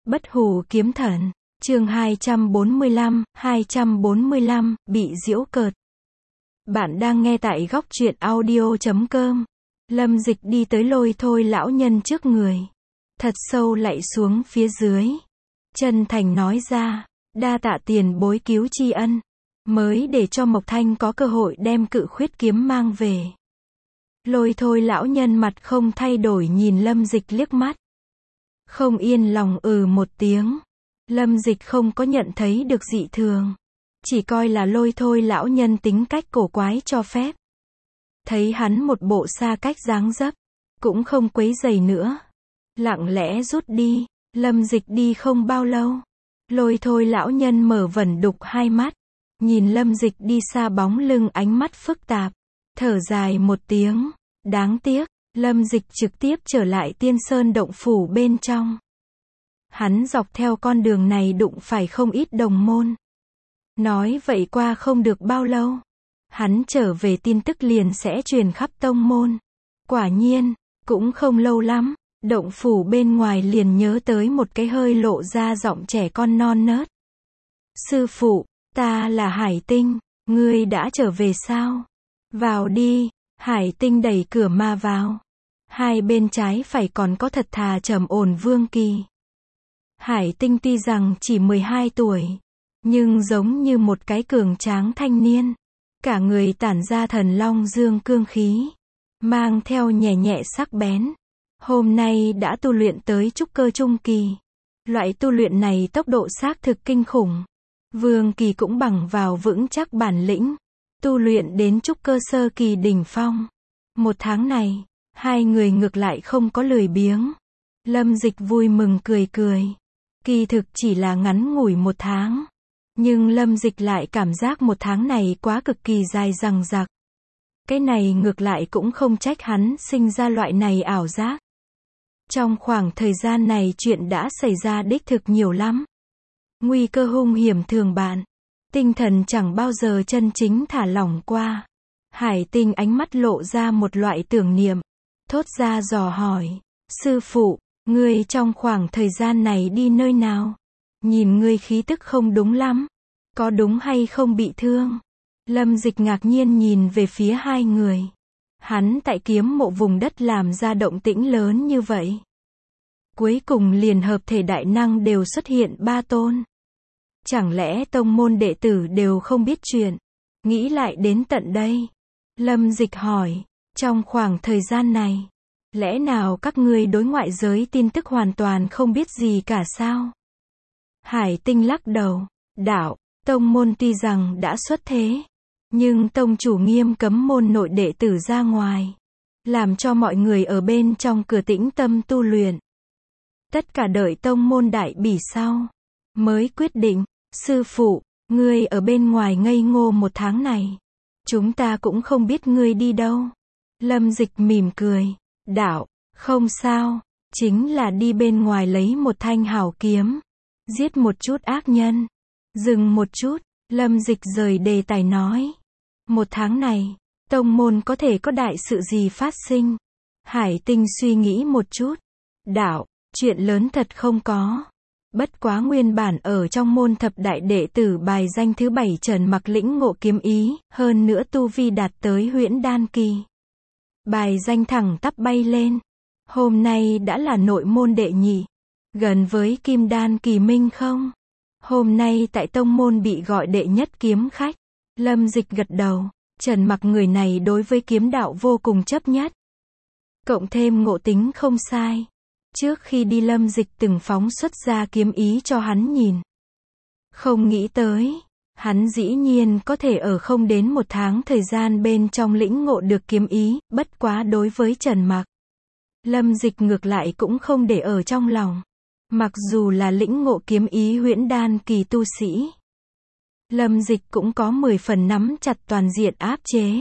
Bất hủ kiếm thần, chương 245, bị giễu cợt. Bạn đang nghe tại góc truyện audio.com. Lâm Dịch đi tới lôi thôi lão nhân trước người. Thật sâu lạy xuống phía dưới. Chân thành nói ra, đa tạ tiền bối cứu tri ân. Mới để cho Mộc Thanh có cơ hội đem cự khuyết kiếm mang về. Lôi thôi lão nhân mặt không thay đổi nhìn Lâm Dịch liếc mắt. Không yên lòng một tiếng. Lâm Dịch không có nhận thấy được dị thường. Chỉ coi là lôi thôi lão nhân tính cách cổ quái cho phép. Thấy hắn một bộ xa cách dáng dấp. Cũng không quấy rầy nữa. Lặng lẽ rút đi. Lâm Dịch đi không bao lâu. Lôi thôi lão nhân mở vẩn đục hai mắt. Nhìn Lâm Dịch đi xa bóng lưng ánh mắt phức tạp. Thở dài một tiếng. Đáng tiếc. Lâm Dịch trực tiếp trở lại Tiên Sơn động phủ bên trong. Hắn dọc theo con đường này đụng phải không ít đồng môn. Nói vậy qua không được bao lâu. Hắn trở về tin tức liền sẽ truyền khắp tông môn. Quả nhiên, cũng không lâu lắm, động phủ bên ngoài liền nhớ tới một cái hơi lộ ra giọng trẻ con non nớt. Sư phụ, ta là Hải Tinh, ngươi đã trở về sao? Vào đi. Hải Tinh đẩy cửa ma vào. Hai bên trái phải còn có thật thà trầm ổn Vương Kỳ. Hải Tinh tuy rằng chỉ 12 tuổi, nhưng giống như một cái cường tráng thanh niên. Cả người tản ra thần long dương cương khí, mang theo nhẹ nhẹ sắc bén. Hôm nay đã tu luyện tới trúc cơ trung kỳ. Loại tu luyện này tốc độ xác thực kinh khủng. Vương Kỳ cũng bằng vào vững chắc bản lĩnh. Tu luyện đến trúc cơ sơ kỳ đỉnh phong. Một tháng này, hai người ngược lại không có lười biếng. Lâm Dịch vui mừng cười cười. Kỳ thực chỉ là ngắn ngủi một tháng. Nhưng Lâm Dịch lại cảm giác một tháng này quá cực kỳ dài dằng dặc. Cái này ngược lại cũng không trách hắn sinh ra loại này ảo giác. Trong khoảng thời gian này chuyện đã xảy ra đích thực nhiều lắm. Nguy cơ hung hiểm thường bạn. Tinh thần chẳng bao giờ chân chính thả lỏng qua. Hải Tinh ánh mắt lộ ra một loại tưởng niệm. Thốt ra dò hỏi. Sư phụ, ngươi trong khoảng thời gian này đi nơi nào? Nhìn ngươi khí tức không đúng lắm. Có đúng hay không bị thương? Lâm Dịch ngạc nhiên nhìn về phía hai người. Hắn tại kiếm mộ vùng đất làm ra động tĩnh lớn như vậy. Cuối cùng liền hợp thể đại năng đều xuất hiện 3 tôn. Chẳng lẽ tông môn đệ tử đều không biết chuyện? Nghĩ lại đến tận đây. Lâm Dịch hỏi, trong khoảng thời gian này, lẽ nào các ngươi đối ngoại giới tin tức hoàn toàn không biết gì cả sao? Hải Tinh lắc đầu, đạo, tông môn tuy rằng đã xuất thế, nhưng tông chủ nghiêm cấm môn nội đệ tử ra ngoài, làm cho mọi người ở bên trong cửa tĩnh tâm tu luyện. Tất cả đợi tông môn đại bỉ sau, mới quyết định. Sư phụ, ngươi ở bên ngoài ngây ngô một tháng này. Chúng ta cũng không biết ngươi đi đâu. Lâm Dịch mỉm cười. Đạo, không sao. Chính là đi bên ngoài lấy một thanh hảo kiếm. Giết một chút ác nhân. Dừng một chút. Lâm Dịch rời đề tài nói. Một tháng này, tông môn có thể có đại sự gì phát sinh? Hải Tinh suy nghĩ một chút. Đạo, chuyện lớn thật không có. Bất quá nguyên bản ở trong môn thập đại đệ tử bài danh thứ 7 Trần Mặc lĩnh ngộ kiếm ý, hơn nữa tu vi đạt tới huyễn đan kỳ. Bài danh thẳng tắp bay lên. Hôm nay đã là nội môn đệ nhị, gần với kim đan kỳ minh không? Hôm nay tại tông môn bị gọi đệ nhất kiếm khách. Lâm Dịch gật đầu, Trần Mặc người này đối với kiếm đạo vô cùng chấp nhất. Cộng thêm ngộ tính không sai. Trước khi đi Lâm Dịch từng phóng xuất ra kiếm ý cho hắn nhìn. Không nghĩ tới, hắn dĩ nhiên có thể ở không đến một tháng thời gian bên trong lĩnh ngộ được kiếm ý, bất quá đối với Trần Mặc. Lâm Dịch ngược lại cũng không để ở trong lòng. Mặc dù là lĩnh ngộ kiếm ý huyễn đan kỳ tu sĩ. Lâm Dịch cũng có 10 phần nắm chặt toàn diện áp chế.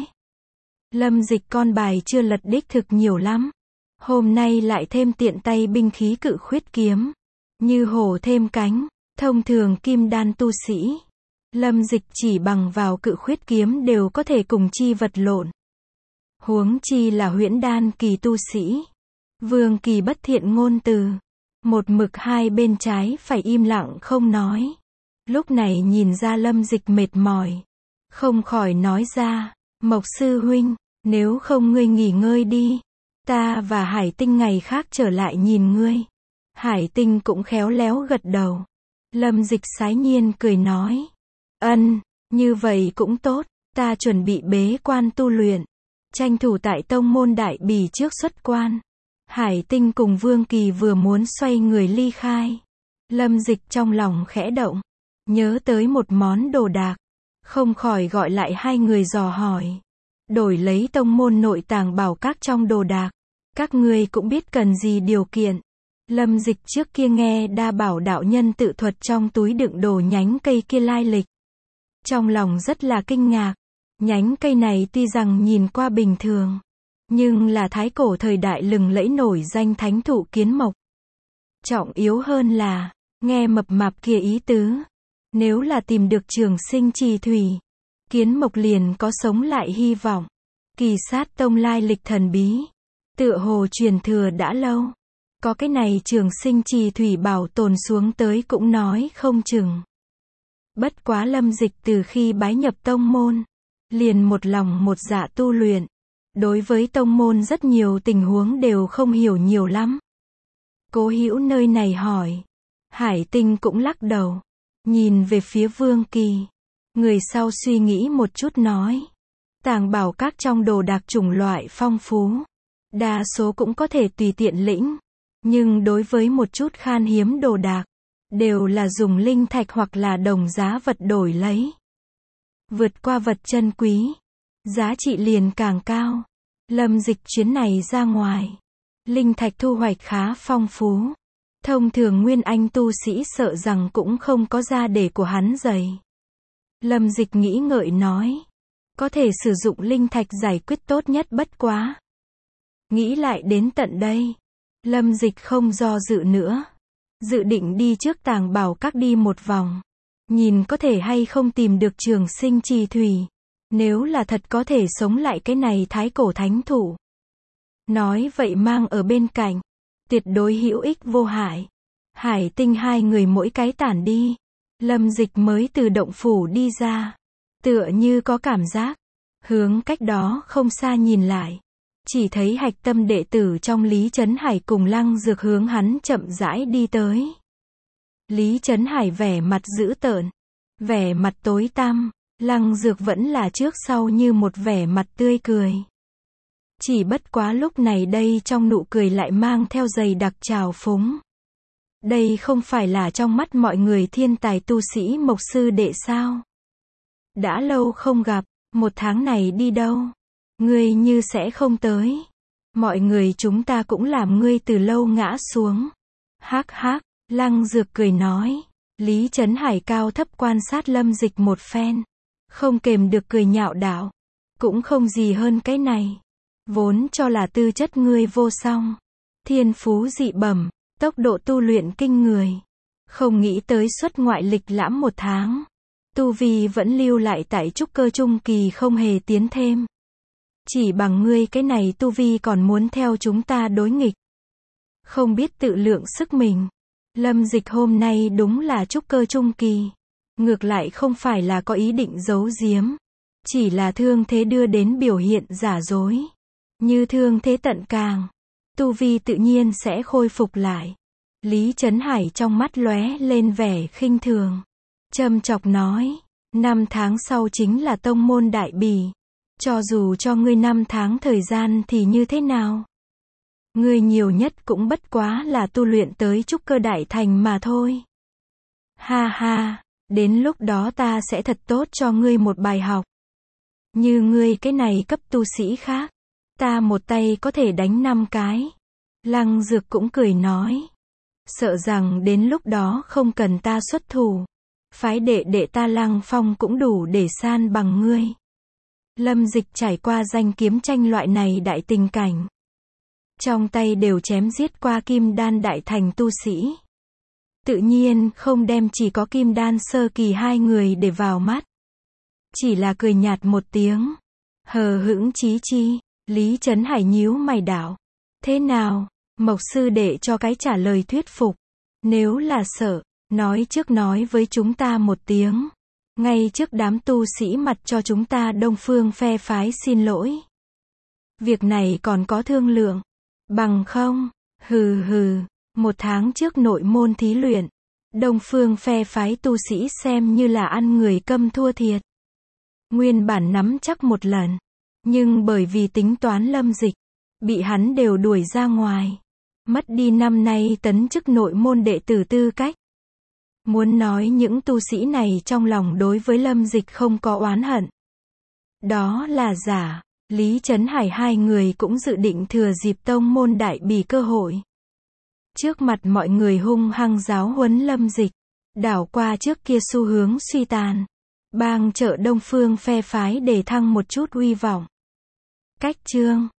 Lâm Dịch con bài chưa lật đích thực nhiều lắm. Hôm nay lại thêm tiện tay binh khí cự khuyết kiếm. Như hổ thêm cánh, thông thường kim đan tu sĩ. Lâm Dịch chỉ bằng vào cự khuyết kiếm đều có thể cùng chi vật lộn. Huống chi là huyễn đan kỳ tu sĩ. Vương Kỳ bất thiện ngôn từ. Một mực hai bên trái phải im lặng không nói. Lúc này nhìn ra Lâm Dịch mệt mỏi, không khỏi nói ra, Mộc sư huynh, nếu không ngươi nghỉ ngơi đi, ta và Hải Tinh ngày khác trở lại nhìn ngươi. Hải Tinh cũng khéo léo gật đầu. Lâm Dịch sái nhiên cười nói, ân, như vậy cũng tốt, ta chuẩn bị bế quan tu luyện, tranh thủ tại tông môn Đại Bỉ trước xuất quan. Hải Tinh cùng Vương Kỳ vừa muốn xoay người ly khai. Lâm Dịch trong lòng khẽ động, nhớ tới một món đồ đạc, không khỏi gọi lại hai người dò hỏi. Đổi lấy tông môn nội tàng bảo các trong đồ đạc, các ngươi cũng biết cần gì điều kiện. Lâm Dịch trước kia nghe Đa Bảo đạo nhân tự thuật trong túi đựng đồ nhánh cây kia lai lịch. Trong lòng rất là kinh ngạc. Nhánh cây này tuy rằng nhìn qua bình thường, nhưng là thái cổ thời đại lừng lẫy nổi danh thánh thụ kiến mộc. Trọng yếu hơn là, nghe mập mạp kia ý tứ, nếu là tìm được trường sinh trì thủy, kiến mộc liền có sống lại hy vọng. Kỳ Sát tông lai lịch thần bí, tựa hồ truyền thừa đã lâu. Có cái này trường sinh trì thủy bảo tồn xuống tới cũng nói không chừng. Bất quá Lâm Dịch từ khi bái nhập tông môn, liền một lòng một dạ tu luyện. Đối với tông môn rất nhiều tình huống đều không hiểu nhiều lắm. Cố Hữu nơi này hỏi. Hải Tinh cũng lắc đầu. Nhìn về phía Vương Kỳ. Người sau suy nghĩ một chút nói. Tàng bảo các trong đồ đạc chủng loại phong phú. Đa số cũng có thể tùy tiện lĩnh. Nhưng đối với một chút khan hiếm đồ đạc, đều là dùng linh thạch hoặc là đồng giá vật đổi lấy. Vượt qua vật chân quý, giá trị liền càng cao. Lâm Dịch chuyến này ra ngoài, linh thạch thu hoạch khá phong phú. Thông thường nguyên anh tu sĩ sợ rằng cũng không có da để của hắn dày. Lâm Dịch nghĩ ngợi nói, có thể sử dụng linh thạch giải quyết tốt nhất bất quá. Nghĩ lại đến tận đây, Lâm Dịch không do dự nữa, dự định đi trước tàng bảo các đi một vòng, nhìn có thể hay không tìm được trường sinh trì thủy. Nếu là thật có thể sống lại cái này thái cổ thánh thụ. Nói vậy mang ở bên cạnh, tuyệt đối hữu ích vô hại. Hải Tinh hai người mỗi cái tản đi. Lâm Dịch mới từ động phủ đi ra. Tựa như có cảm giác. Hướng cách đó không xa nhìn lại. Chỉ thấy hạch tâm đệ tử trong Lý Trấn Hải cùng Lăng Dược hướng hắn chậm rãi đi tới. Lý Trấn Hải vẻ mặt dữ tợn, vẻ mặt tối tăm. Lăng Dược vẫn là trước sau như một vẻ mặt tươi cười. Chỉ bất quá lúc này đây trong nụ cười lại mang theo dày đặc trào phúng. Đây không phải là trong mắt mọi người thiên tài tu sĩ Mộc sư đệ sao? Đã lâu không gặp, một tháng này đi đâu? Ngươi như sẽ không tới. Mọi người chúng ta cũng làm ngươi từ lâu ngã xuống. Hắc hắc, Lăng Dược cười nói. Lý Trấn Hải cao thấp quan sát Lâm Dịch một phen. Không kềm được cười nhạo đạo. Cũng không gì hơn cái này. Vốn cho là tư chất ngươi vô song. Thiên phú dị bẩm, tốc độ tu luyện kinh người. Không nghĩ tới xuất ngoại lịch lãm một tháng. Tu vi vẫn lưu lại tại trúc cơ trung kỳ không hề tiến thêm. Chỉ bằng ngươi cái này tu vi còn muốn theo chúng ta đối nghịch. Không biết tự lượng sức mình. Lâm Dịch hôm nay đúng là trúc cơ trung kỳ. Ngược lại không phải là có ý định giấu giếm. Chỉ là thương thế đưa đến biểu hiện giả dối. Như thương thế tận càng, tu vi tự nhiên sẽ khôi phục lại. Lý Trấn Hải trong mắt lóe lên vẻ khinh thường. Châm chọc nói, 5 tháng sau chính là tông môn Đại Bỉ. Cho dù cho ngươi 5 tháng thời gian thì như thế nào? Ngươi nhiều nhất cũng bất quá là tu luyện tới trúc cơ đại thành mà thôi. Ha ha, đến lúc đó ta sẽ thật tốt cho ngươi một bài học. Như ngươi cái này cấp tu sĩ khác, ta một tay có thể đánh 5 cái. Lăng Dược cũng cười nói. Sợ rằng đến lúc đó không cần ta xuất thủ. Phái đệ đệ ta Lăng Phong cũng đủ để san bằng ngươi. Lâm Dịch trải qua danh kiếm tranh loại này đại tình cảnh. Trong tay đều chém giết qua kim đan đại thành tu sĩ. Tự nhiên không đem chỉ có kim đan sơ kỳ hai người để vào mắt. Chỉ là cười nhạt một tiếng. Hờ hững chí chi. Lý Trấn Hải nhíu mày đạo. Thế nào? Mộc sư đệ cho cái trả lời thuyết phục. Nếu là sợ, nói trước nói với chúng ta một tiếng. Ngay trước đám tu sĩ mặt cho chúng ta Đông Phương phe phái xin lỗi. Việc này còn có thương lượng. Bằng không, hừ hừ, 1 tháng trước nội môn thí luyện. Đông Phương phe phái tu sĩ xem như là ăn người câm thua thiệt. Nguyên bản nắm chắc một lần. Nhưng bởi vì tính toán Lâm Dịch, bị hắn đều đuổi ra ngoài. Mất đi năm nay tấn chức nội môn đệ tử tư cách. Muốn nói những tu sĩ này trong lòng đối với Lâm Dịch không có oán hận. Đó là giả. Lý Trấn Hải hai người cũng dự định thừa dịp tông môn đại bỉ cơ hội. Trước mặt mọi người hung hăng giáo huấn Lâm Dịch. Đảo qua trước kia xu hướng suy tàn. Bang trợ Đông Phương phe phái để thăng một chút uy vọng. Cách chương